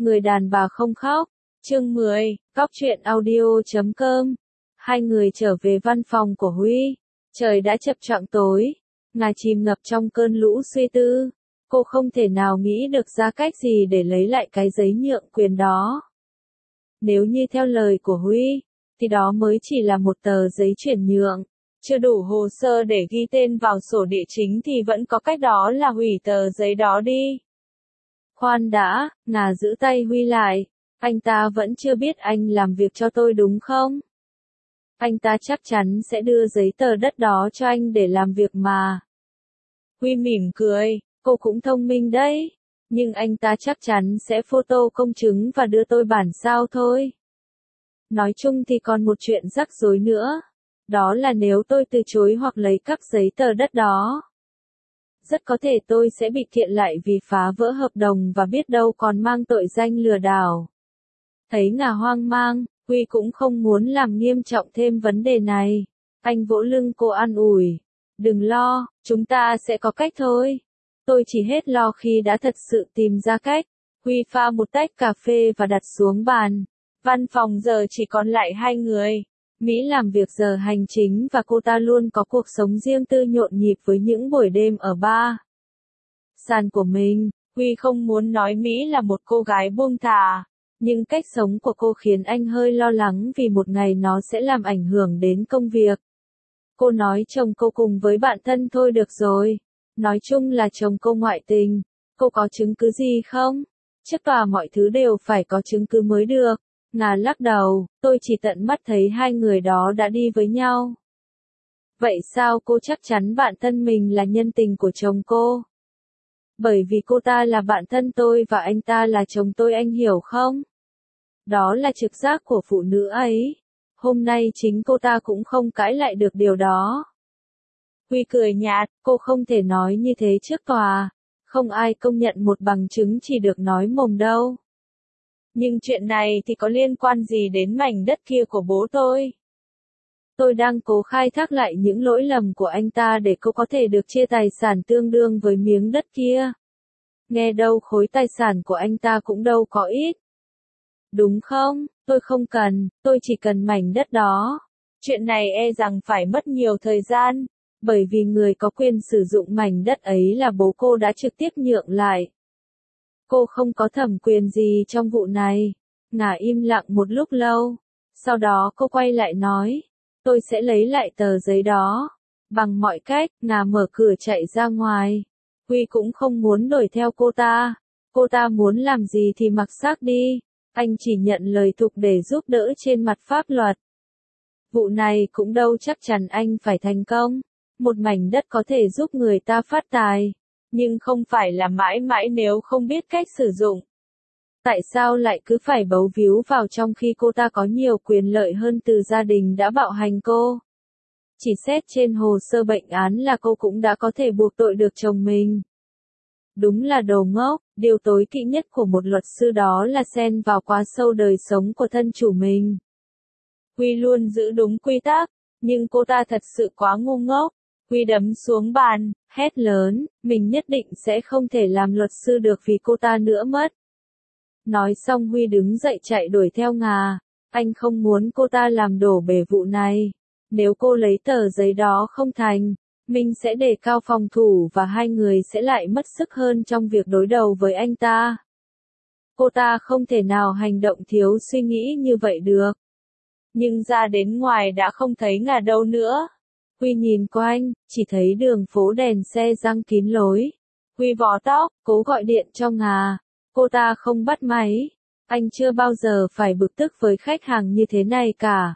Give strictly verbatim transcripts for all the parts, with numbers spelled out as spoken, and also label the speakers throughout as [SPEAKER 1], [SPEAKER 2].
[SPEAKER 1] Người đàn bà không khóc. Chương mười, Cóc truyện audio chấm com. Hai người trở về văn phòng của Huy. Trời đã chập choạng tối. Ngài chìm ngập trong cơn lũ suy tư. Cô không thể nào nghĩ được ra cách gì để lấy lại cái giấy nhượng quyền đó. Nếu như theo lời của Huy, thì đó mới chỉ là một tờ giấy chuyển nhượng. Chưa đủ hồ sơ để ghi tên vào sổ địa chính thì vẫn có cách, đó là hủy tờ giấy đó đi. Khoan đã, ngà giữ tay Huy lại. Anh ta vẫn chưa biết anh làm việc cho tôi đúng không? Anh ta chắc chắn sẽ đưa giấy tờ đất đó cho anh để làm việc mà. Huy mỉm cười, cô cũng thông minh đấy. Nhưng anh ta chắc chắn sẽ photo công chứng và đưa tôi bản sao thôi. Nói chung thì còn một chuyện rắc rối nữa. Đó là nếu tôi từ chối hoặc lấy cắp giấy tờ đất đó, rất có thể tôi sẽ bị kiện lại vì phá vỡ hợp đồng và biết đâu còn mang tội danh lừa đảo. Thấy ngà hoang mang, Huy cũng không muốn làm nghiêm trọng thêm vấn đề này. Anh vỗ lưng cô an ủi. Đừng lo, chúng ta sẽ có cách thôi. Tôi chỉ hết lo khi đã thật sự tìm ra cách. Huy pha một tách cà phê và đặt xuống bàn. Văn phòng giờ chỉ còn lại hai người. Mỹ làm việc giờ hành chính và cô ta luôn có cuộc sống riêng tư nhộn nhịp với những buổi đêm ở bar sàn của mình. Huy không muốn nói Mỹ là một cô gái buông thả, nhưng cách sống của cô khiến anh hơi lo lắng vì một ngày nó sẽ làm ảnh hưởng đến công việc. Cô nói chồng cô cùng với bạn thân thôi được rồi. Nói chung là chồng cô ngoại tình. Cô có chứng cứ gì không? Trước tòa mọi thứ đều phải có chứng cứ mới được. Ngà lắc đầu, tôi chỉ tận mắt thấy hai người đó đã đi với nhau. Vậy sao cô chắc chắn bạn thân mình là nhân tình của chồng cô? Bởi vì cô ta là bạn thân tôi và anh ta là chồng tôi, anh hiểu không? Đó là trực giác của phụ nữ ấy. Hôm nay chính cô ta cũng không cãi lại được điều đó. Huy cười nhạt, cô không thể nói như thế trước tòa. Không ai công nhận một bằng chứng chỉ được nói mồm đâu. Nhưng chuyện này thì có liên quan gì đến mảnh đất kia của bố tôi? Tôi đang cố khai thác lại những lỗi lầm của anh ta để cô có thể được chia tài sản tương đương với miếng đất kia. Nghe đâu khối tài sản của anh ta cũng đâu có ít. Đúng không? Tôi không cần, tôi chỉ cần mảnh đất đó. Chuyện này e rằng phải mất nhiều thời gian, bởi vì người có quyền sử dụng mảnh đất ấy là bố cô đã trực tiếp nhượng lại. Cô không có thẩm quyền gì trong vụ này. Ngà im lặng một lúc lâu. Sau đó cô quay lại nói. Tôi sẽ lấy lại tờ giấy đó. Bằng mọi cách, Ngà mở cửa chạy ra ngoài. Huy cũng không muốn đuổi theo cô ta. Cô ta muốn làm gì thì mặc xác đi. Anh chỉ nhận lời thục để giúp đỡ trên mặt pháp luật. Vụ này cũng đâu chắc chắn anh phải thành công. Một mảnh đất có thể giúp người ta phát tài, nhưng không phải là mãi mãi nếu không biết cách sử dụng. Tại sao lại cứ phải bấu víu vào trong khi cô ta có nhiều quyền lợi hơn từ gia đình đã bạo hành cô? Chỉ xét trên hồ sơ bệnh án là cô cũng đã có thể buộc tội được chồng mình. Đúng là đồ ngốc, điều tối kỵ nhất của một luật sư đó là xen vào quá sâu đời sống của thân chủ mình. Huy luôn giữ đúng quy tắc, nhưng cô ta thật sự quá ngu ngốc. Huy đấm xuống bàn, hét lớn, mình nhất định sẽ không thể làm luật sư được vì cô ta nữa mất. Nói xong Huy đứng dậy chạy đuổi theo Ngà. Anh không muốn cô ta làm đổ bể vụ này. Nếu cô lấy tờ giấy đó không thành, mình sẽ đề cao phòng thủ và hai người sẽ lại mất sức hơn trong việc đối đầu với anh ta. Cô ta không thể nào hành động thiếu suy nghĩ như vậy được. Nhưng ra đến ngoài đã không thấy Ngà đâu nữa. Huy nhìn quanh, chỉ thấy đường phố đèn xe giăng kín lối. Huy vò tóc, cố gọi điện cho Ngà. Cô ta không bắt máy. Anh chưa bao giờ phải bực tức với khách hàng như thế này cả.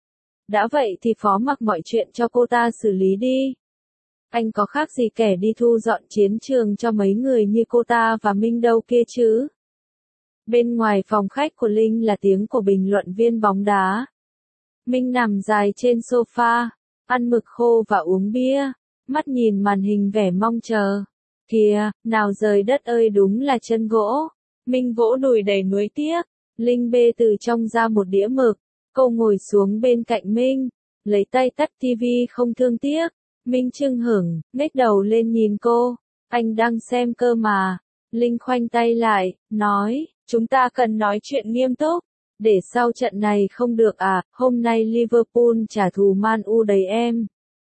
[SPEAKER 1] Đã vậy thì phó mặc mọi chuyện cho cô ta xử lý đi. Anh có khác gì kẻ đi thu dọn chiến trường cho mấy người như cô ta và Minh đâu kia chứ. Bên ngoài phòng khách của Linh là tiếng của bình luận viên bóng đá. Minh nằm dài trên sofa, ăn mực khô và uống bia, mắt nhìn màn hình vẻ mong chờ. Kìa, nào rời đất ơi, đúng là chân gỗ. Minh vỗ đùi đầy nuối tiếc. Linh bê từ trong ra một đĩa mực. Cô ngồi xuống bên cạnh Minh, lấy tay tắt tivi không thương tiếc. Minh chưng hửng, ngếch đầu lên nhìn cô. Anh đang xem cơ mà. Linh khoanh tay lại, nói, Chúng ta cần nói chuyện nghiêm túc. Để sau trận này không được à, hôm nay Liverpool trả thù Man U đấy em.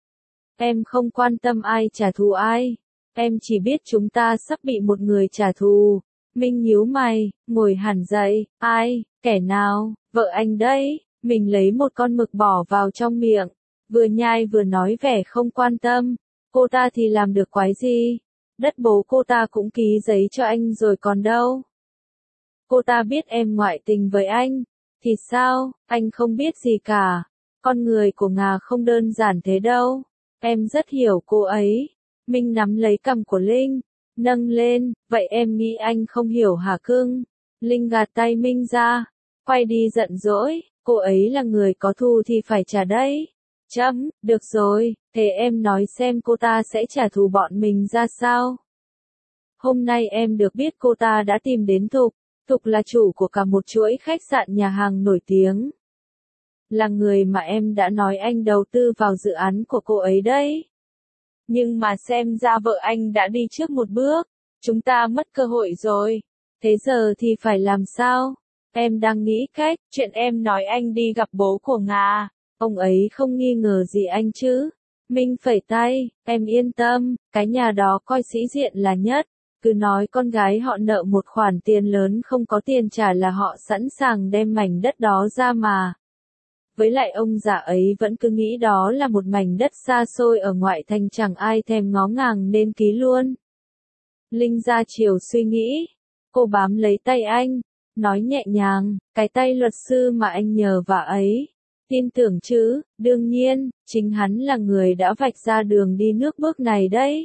[SPEAKER 1] Em không quan tâm ai trả thù ai. Em chỉ biết chúng ta sắp bị một người trả thù. Minh nhíu mày, ngồi hẳn dậy, ai, kẻ nào, vợ anh đấy. Mình lấy một con mực bỏ vào trong miệng, vừa nhai vừa nói vẻ không quan tâm. Cô ta thì làm được quái gì? Đất bố cô ta cũng ký giấy cho anh rồi còn đâu. Cô ta biết em ngoại tình với anh, thì sao, anh không biết gì cả. Con người của Ngà không đơn giản thế đâu. Em rất hiểu cô ấy. Minh nắm lấy cằm của Linh, nâng lên, vậy em nghĩ anh không hiểu hả cưng? Linh gạt tay Minh ra, quay đi giận dỗi, cô ấy là người có thù thì phải trả đấy. Chấm, được rồi, thế em nói xem cô ta sẽ trả thù bọn mình ra sao? Hôm nay em được biết cô ta đã tìm đến Thục. Thục là chủ của cả một chuỗi khách sạn nhà hàng nổi tiếng. Là người mà em đã nói anh đầu tư vào dự án của cô ấy đấy. Nhưng mà xem ra vợ anh đã đi trước một bước. Chúng ta mất cơ hội rồi. Thế giờ thì phải làm sao? Em đang nghĩ cách, chuyện em nói anh đi gặp bố của Ngà. Ông ấy không nghi ngờ gì anh chứ? Minh phẩy tay, em yên tâm, cái nhà đó coi sĩ diện là nhất. Cứ nói con gái họ nợ một khoản tiền lớn không có tiền trả là họ sẵn sàng đem mảnh đất đó ra mà. Với lại ông già ấy vẫn cứ nghĩ đó là một mảnh đất xa xôi ở ngoại thành chẳng ai thèm ngó ngàng nên ký luôn. Linh ra chiều suy nghĩ. Cô bám lấy tay anh, nói nhẹ nhàng, cái tay luật sư mà anh nhờ vả ấy. Tin tưởng chứ, đương nhiên, chính hắn là người đã vạch ra đường đi nước bước này đấy.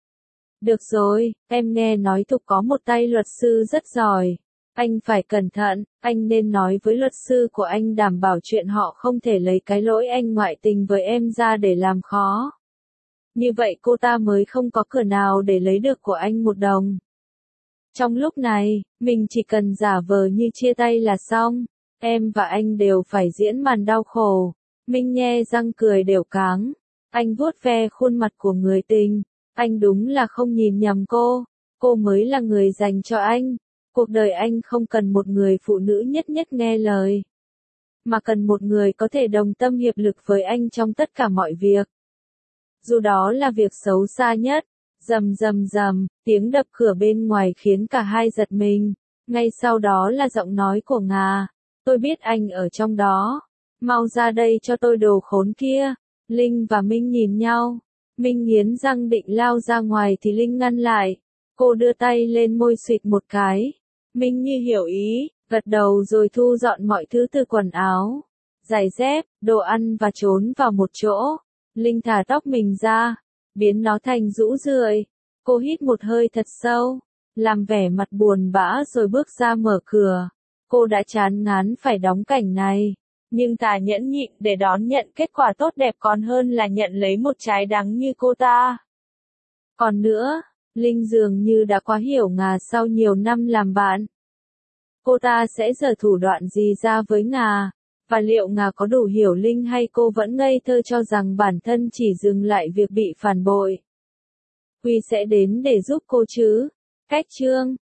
[SPEAKER 1] Được rồi, em nghe nói Thục có một tay luật sư rất giỏi. Anh phải cẩn thận, anh nên nói với luật sư của anh đảm bảo chuyện họ không thể lấy cái lỗi anh ngoại tình với em ra để làm khó. Như vậy cô ta mới không có cửa nào để lấy được của anh một đồng. Trong lúc này, mình chỉ cần giả vờ như chia tay là xong. Em và anh đều phải diễn màn đau khổ. Minh nhe răng cười đều cáng. Anh vuốt ve khuôn mặt của người tình. Anh đúng là không nhìn nhầm cô. Cô mới là người dành cho anh. Cuộc đời anh không cần một người phụ nữ nhất nhất nghe lời. Mà cần một người có thể đồng tâm hiệp lực với anh trong tất cả mọi việc. Dù đó là việc xấu xa nhất. Rầm rầm rầm, tiếng đập cửa bên ngoài khiến cả hai giật mình. Ngay sau đó là giọng nói của Ngà. Tôi biết anh ở trong đó. Mau ra đây cho tôi đồ khốn kia. Linh và Minh nhìn nhau. Minh nghiến răng định lao ra ngoài thì Linh ngăn lại. Cô đưa tay lên môi xịt một cái. Minh như hiểu ý, gật đầu rồi thu dọn mọi thứ từ quần áo, giày dép, đồ ăn và trốn vào một chỗ. Linh thả tóc mình ra, biến nó thành rũ rượi. Cô hít một hơi thật sâu, làm vẻ mặt buồn bã rồi bước ra mở cửa. Cô đã chán ngán phải đóng cảnh này. Nhưng thà nhẫn nhịn để đón nhận kết quả tốt đẹp còn hơn là nhận lấy một trái đắng như cô ta. Còn nữa, Linh dường như đã quá hiểu Ngà sau nhiều năm làm bạn. Cô ta sẽ giở thủ đoạn gì ra với Ngà? Và liệu Ngà có đủ hiểu Linh hay cô vẫn ngây thơ cho rằng bản thân chỉ dừng lại việc bị phản bội? Quy sẽ đến để giúp cô chứ? Cách chương